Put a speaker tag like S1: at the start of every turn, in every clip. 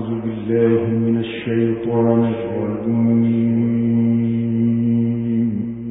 S1: بالله من الشيطان الرجيم.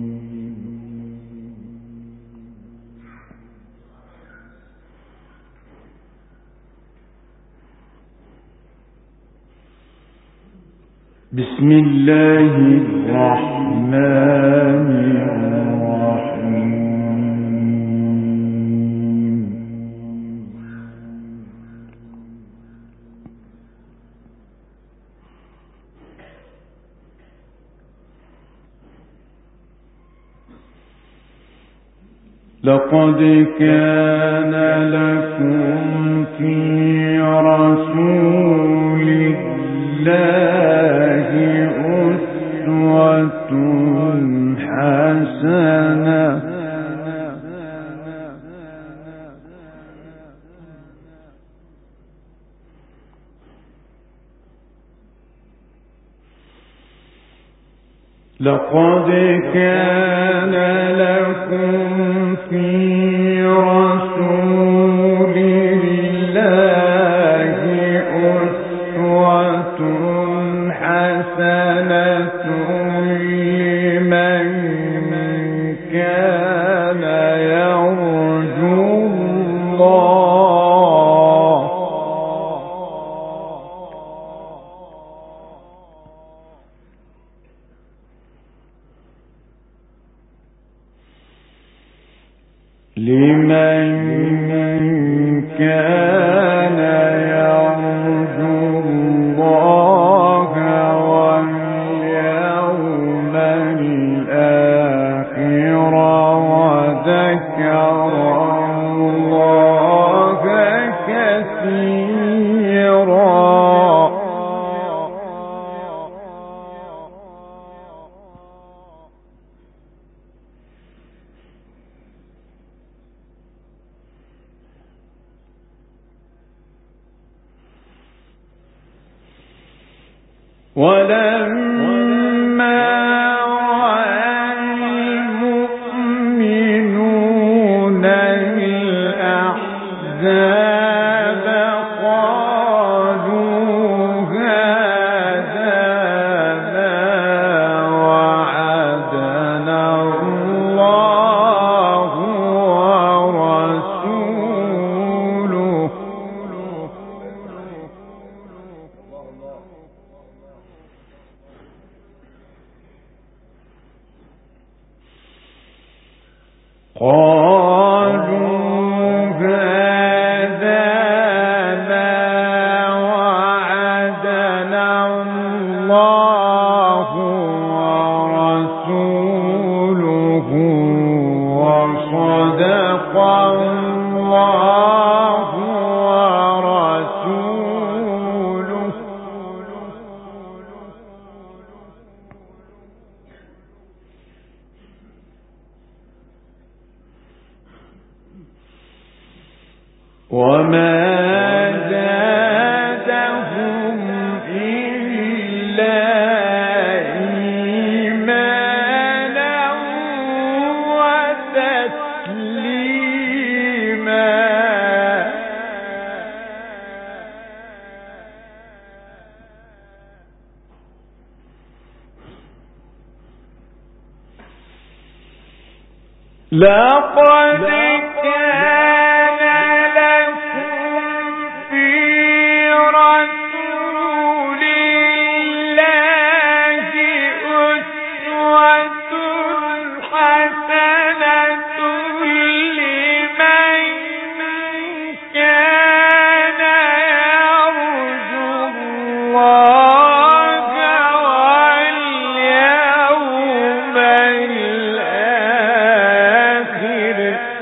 S1: بسم الله الرحمن الرحيم. لقد كان لكم في رسول الله أسوة حسنة لقد كان لكم في رسول الله أسوة حسنة لمن كان يرجو الله واليوم الآخر وذكر الله كثيرا. ولما رأى المؤمنون الأحزاب قالوا هذا ما وعدنا الله ورسوله وصدق الله ورسوله. وما زادهم إلا إيمانا وتسليما. لقد كان لكم في رسول الله أسوة حسنة لمن كان يرجو الله واليوم الآخر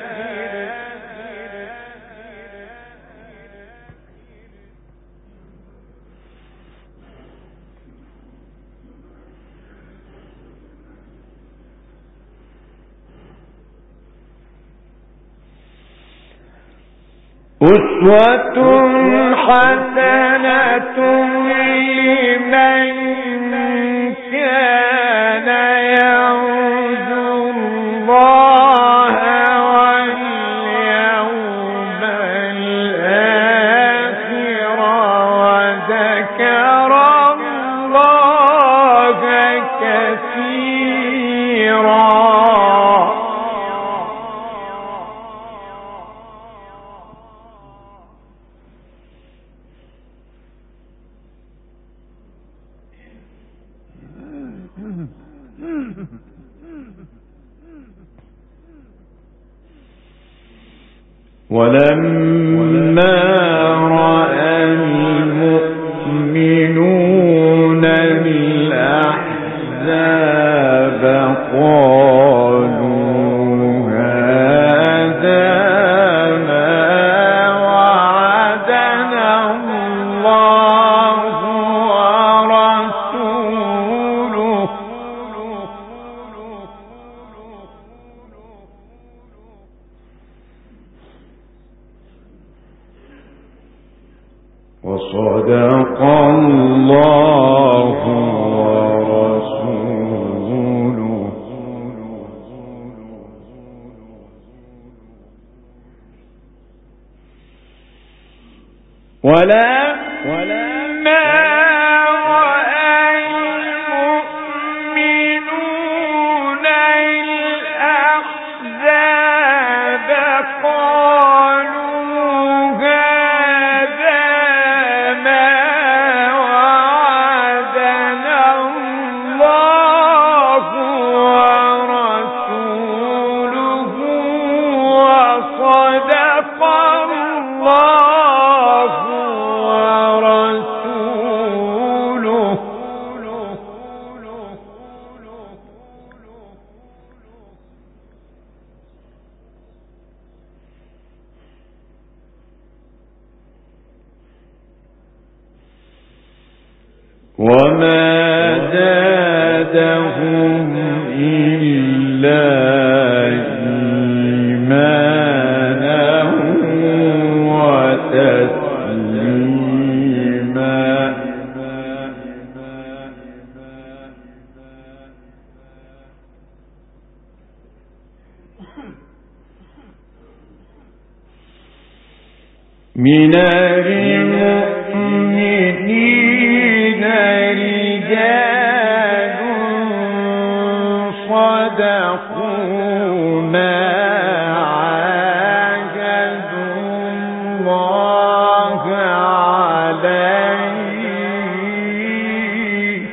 S1: أسوة حسنة لمن كان يرجو الله واليوم الآخر وذكر ولما رأى المؤمنون الأحزاب قالوا هذا ما وعدنا الله ورسوله وصدق الله ورسوله ولما رأى المؤمنون الأحزاب قالوا هذا ما وعدنا الله ورسوله وصدق الله ورسوله وما زادهم إلا إيمانا وتسليما من المؤمنين رجال صدقوا ما عاهدوا الله عليه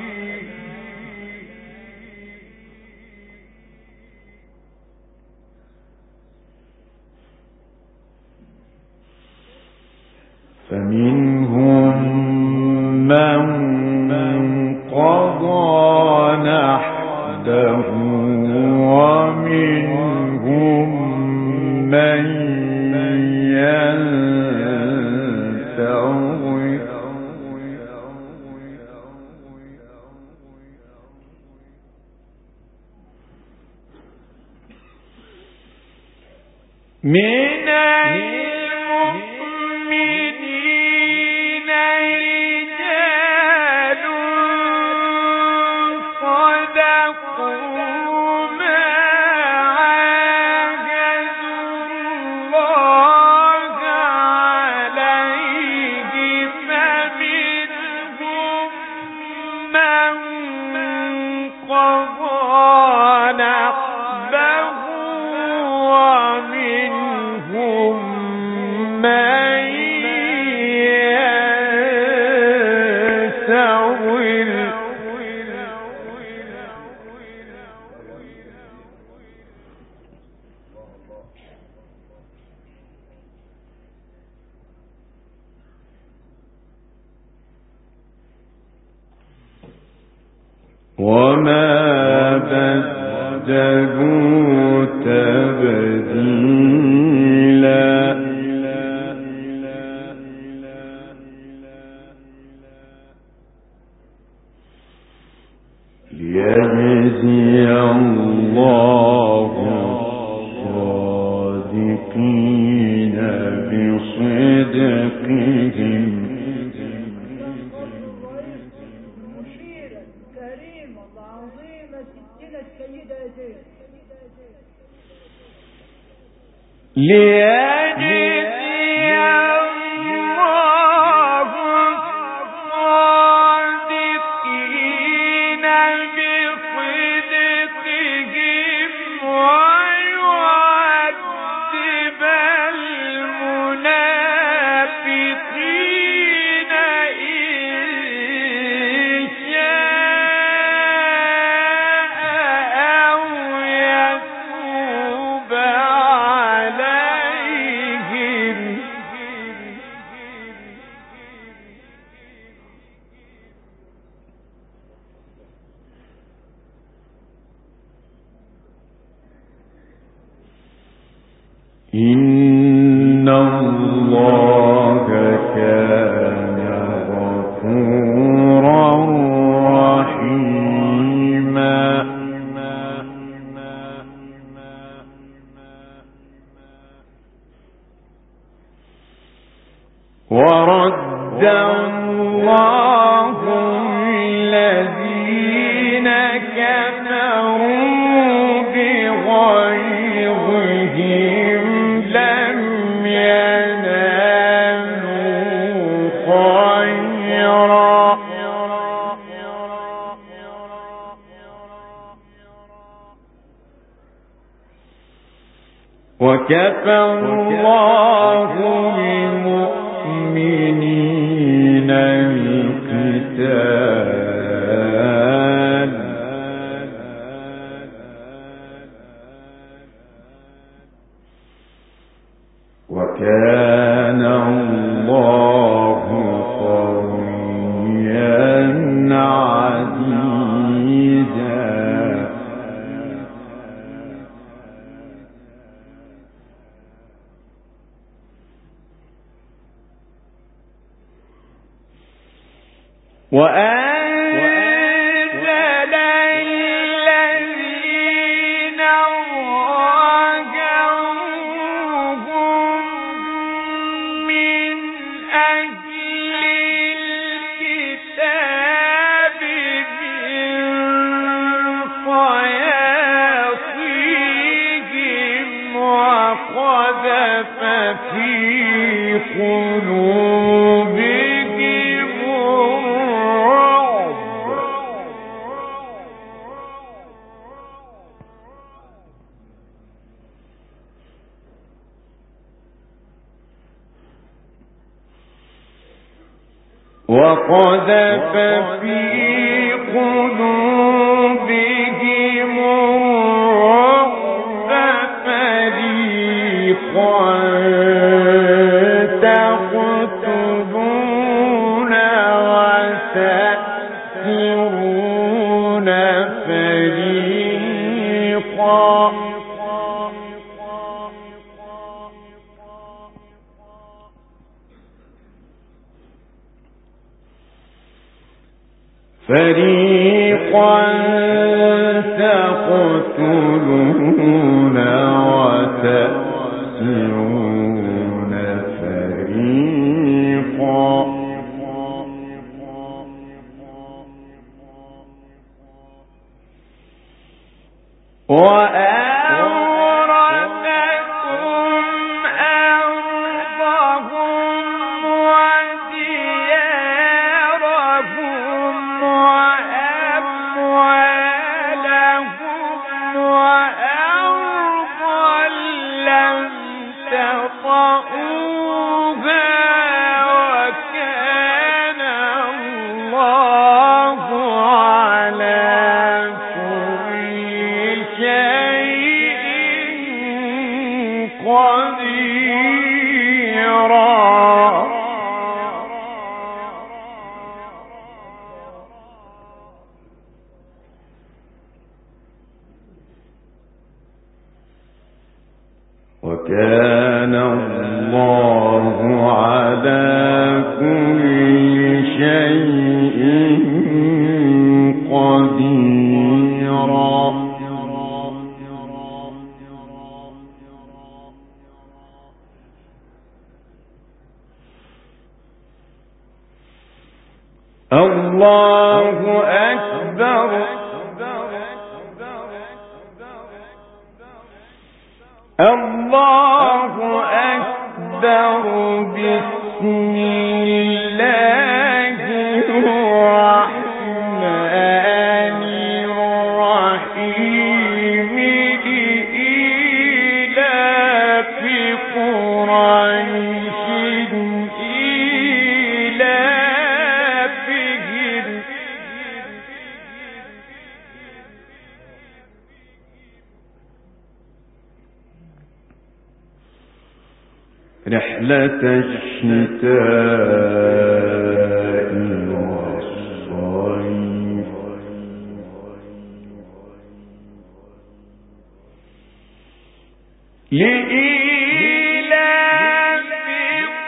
S1: فمنهم من قضى نحبه ومنهم من ينتظر من المؤمنين رجال صدقوا ما عاهدوا الله عليه فمنهم من قضى نحبه ومنهم من ينتظر وما بدلوا تبديلا ليجزي الله الصادقين بصدقهم
S2: المشيرة الكريمة العظيمة ستنا السيدة زينب
S1: ليجزي الله الصادقين بصدقهم ويعذب المنافقين إن شاء أو يتوب عليهم
S3: الله كان غفورا رحيما ورد الله الذين كفروا بغيظهم لم ينالوا خيرا وكفى الله المؤمنين القتال وكان الله قويا عزيزا وأنزل الذين ظاهروهم من أهل الكتاب من صياصيهم وقذف في قلوبهم الرعب وقذف في قلوبهم الرعب فريقا تقتلون وتأسرون فريقا فريقا تقتلون وتأسرون فريقا وأورثكم أرضهم وديارهم وأموالهم وأرضا لم تطئوها وكان الله على كل شيء قديرا وكان الله على كل شيء قديرا الله أكبر الله أكبر بسم الله الرحمن الرحيم لإيلاف قريش إيلافهم رحلة الشتاء والصيف لإيلاف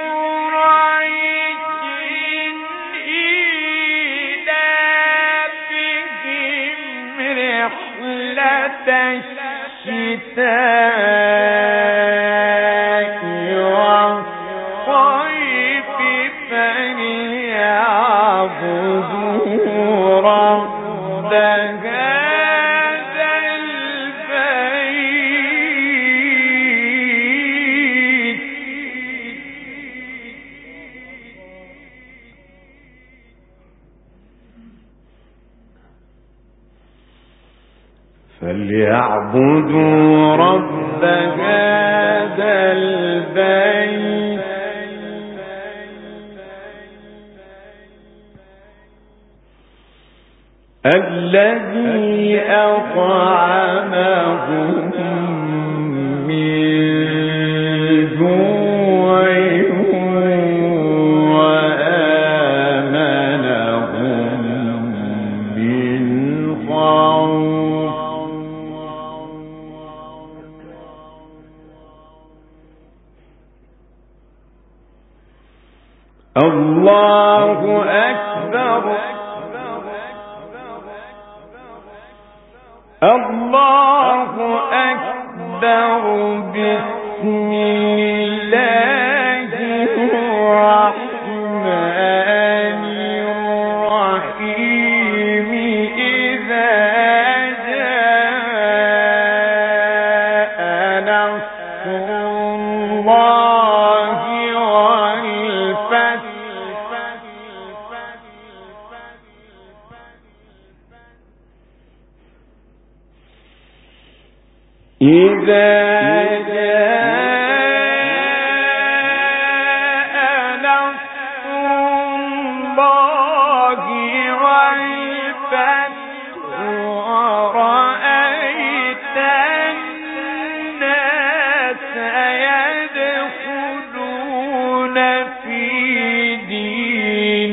S3: فليعبدوا رب هذا البيت الذي أطعمهم من جوع وآمنهم من خوف. الله أكبر. الله أكبر. بسم الله الرحمن الرحيم. إذا جاء نصر الله والفتح إذا جاء نصر الله والفتح ورأيت الناس يدخلون في دين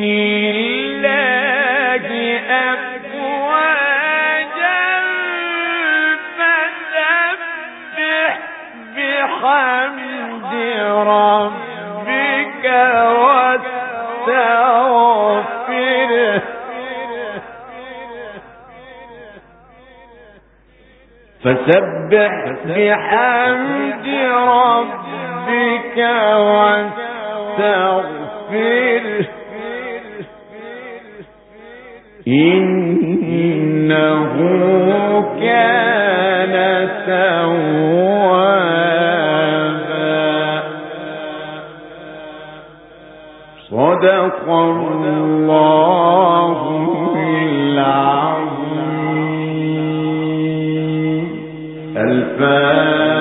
S3: الله أفواجا بحمد ربك واستغفره فسبح بحمد ربك واستغفره إنه كان توابا. صدق الله العظيم. الفاتحة.